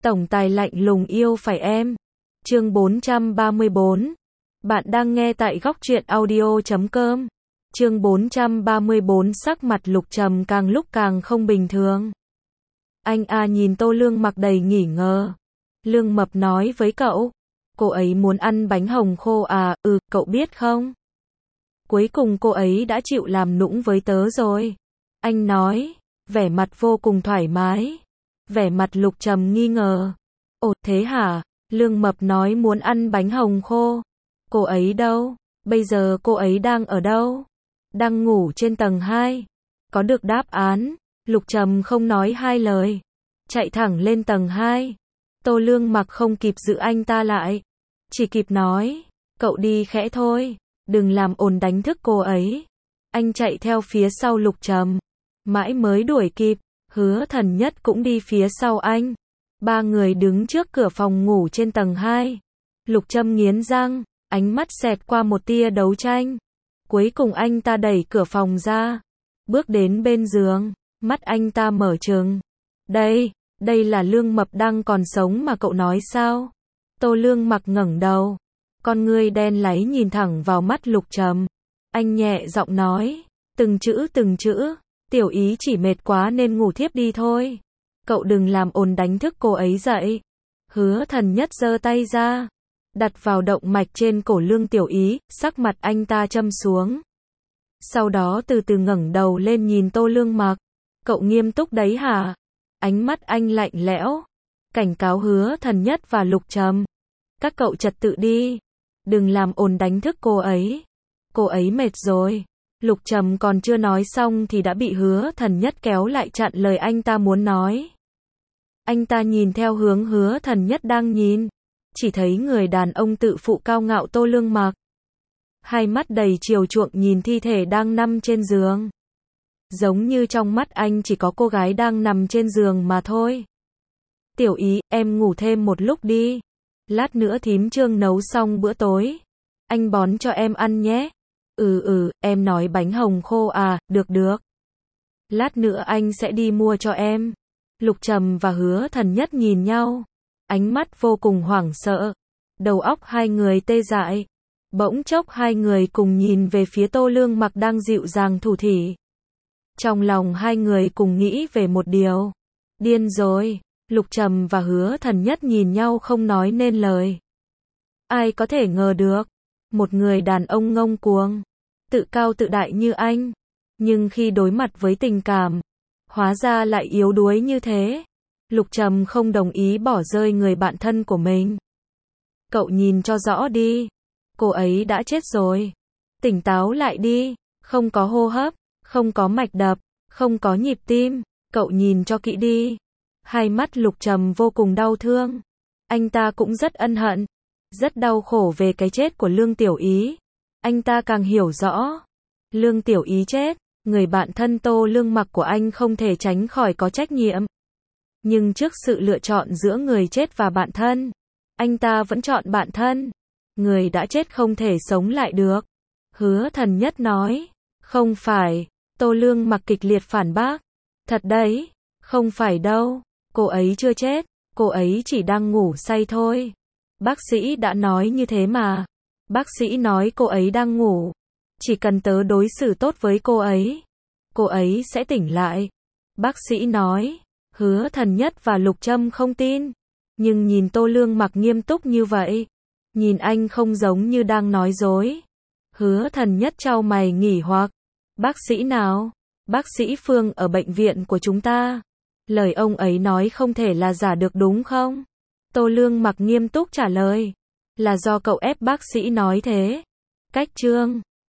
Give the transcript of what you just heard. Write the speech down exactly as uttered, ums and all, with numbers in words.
Tổng tài lạnh lùng yêu phải em. Chương bốn trăm ba mươi bốn. Bạn đang nghe tại góc truyện audio chấm com. Chương bốn trăm ba mươi bốn. Sắc mặt Lục Trầm càng lúc càng không bình thường. Anh a nhìn Tô Lương Mặc đầy nghỉ ngờ. Lương Mập nói với cậu, cô ấy muốn ăn bánh hồng khô à? Ừ, cậu biết không? Cuối cùng cô ấy đã chịu làm nũng với tớ rồi. Anh nói, vẻ mặt vô cùng thoải mái. Vẻ mặt Lục Trầm nghi ngờ. Ồ, thế hả? Lương Mập nói muốn ăn bánh hồng khô. Cô ấy đâu? Bây giờ cô ấy đang ở đâu? Đang ngủ trên tầng hai. Có được đáp án. Lục Trầm không nói hai lời. Chạy thẳng lên tầng hai. Tô Lương Mặc không kịp giữ anh ta lại. Chỉ kịp nói, cậu đi khẽ thôi. Đừng làm ồn đánh thức cô ấy. Anh chạy theo phía sau Lục Trầm. Mãi mới đuổi kịp. Hứa Thần Nhất cũng đi phía sau anh. Ba người đứng trước cửa phòng ngủ trên tầng hai. Lục Trầm nghiến răng, ánh mắt xẹt qua một tia đấu tranh. Cuối cùng anh ta đẩy cửa phòng ra. Bước đến bên giường. Mắt anh ta mở trừng. Đây, đây là Lương Mập đang còn sống mà cậu nói sao? Tô Lương Mặc ngẩng đầu. Con ngươi đen láy nhìn thẳng vào mắt Lục Trầm. Anh nhẹ giọng nói. Từng chữ từng chữ. Tiểu Ý chỉ mệt quá nên ngủ thiếp đi thôi. Cậu đừng làm ồn đánh thức cô ấy dậy. Hứa Thần Nhất giơ tay ra. Đặt vào động mạch trên cổ Lương Tiểu Ý. Sắc mặt anh ta châm xuống. Sau đó từ từ ngẩng đầu lên nhìn Tô Lương Mặc. Cậu nghiêm túc đấy hả? Ánh mắt anh lạnh lẽo. Cảnh cáo Hứa Thần Nhất và Lục Trầm. Các cậu trật tự đi. Đừng làm ồn đánh thức cô ấy. Cô ấy mệt rồi. Lục Trầm còn chưa nói xong thì đã bị Hứa Thần Nhất kéo lại chặn lời anh ta muốn nói. Anh ta nhìn theo hướng Hứa Thần Nhất đang nhìn. Chỉ thấy người đàn ông tự phụ cao ngạo Tô Lương Mặc. Hai mắt đầy chiều chuộng nhìn thi thể đang nằm trên giường. Giống như trong mắt anh chỉ có cô gái đang nằm trên giường mà thôi. Tiểu Ý, em ngủ thêm một lúc đi. Lát nữa thím Trương nấu xong bữa tối. Anh bón cho em ăn nhé. Ừ ừ, em nói bánh hồng khô à, được được. Lát nữa anh sẽ đi mua cho em. Lục Trầm và Hứa Thần Nhất nhìn nhau. Ánh mắt vô cùng hoảng sợ. Đầu óc hai người tê dại. Bỗng chốc hai người cùng nhìn về phía Tô Lương Mặc đang dịu dàng thủ thỉ. Trong lòng hai người cùng nghĩ về một điều. Điên rồi. Lục Trầm và Hứa Thần Nhất nhìn nhau không nói nên lời. Ai có thể ngờ được. Một người đàn ông ngông cuồng. Tự cao tự đại như anh. Nhưng khi đối mặt với tình cảm. Hóa ra lại yếu đuối như thế. Lục Trầm không đồng ý bỏ rơi người bạn thân của mình. Cậu nhìn cho rõ đi. Cô ấy đã chết rồi. Tỉnh táo lại đi. Không có hô hấp. Không có mạch đập. Không có nhịp tim. Cậu nhìn cho kỹ đi. Hai mắt Lục Trầm vô cùng đau thương. Anh ta cũng rất ân hận. Rất đau khổ về cái chết của Lương Tiểu Ý. Anh ta càng hiểu rõ. Lương Tiểu Ý chết. Người bạn thân Tô Lương Mặc của anh không thể tránh khỏi có trách nhiệm. Nhưng trước sự lựa chọn giữa người chết và bạn thân, anh ta vẫn chọn bạn thân. Người đã chết không thể sống lại được. Hứa Thần Nhất nói. Không phải. Tô Lương Mặc kịch liệt phản bác. Thật đấy. Không phải đâu. Cô ấy chưa chết. Cô ấy chỉ đang ngủ say thôi. Bác sĩ đã nói như thế mà. Bác sĩ nói cô ấy đang ngủ. Chỉ cần tớ đối xử tốt với cô ấy, cô ấy sẽ tỉnh lại. Bác sĩ nói. Hứa Thần Nhất và Lục Trầm không tin. Nhưng nhìn Tô Lương Mặc nghiêm túc như vậy. Nhìn anh không giống như đang nói dối. Hứa Thần Nhất chau mày nghỉ hoặc. Bác sĩ nào? Bác sĩ Phương ở bệnh viện của chúng ta. Lời ông ấy nói không thể là giả được đúng không? Tô Lương Mặc nghiêm túc trả lời. Là do cậu ép bác sĩ nói thế. Cách chương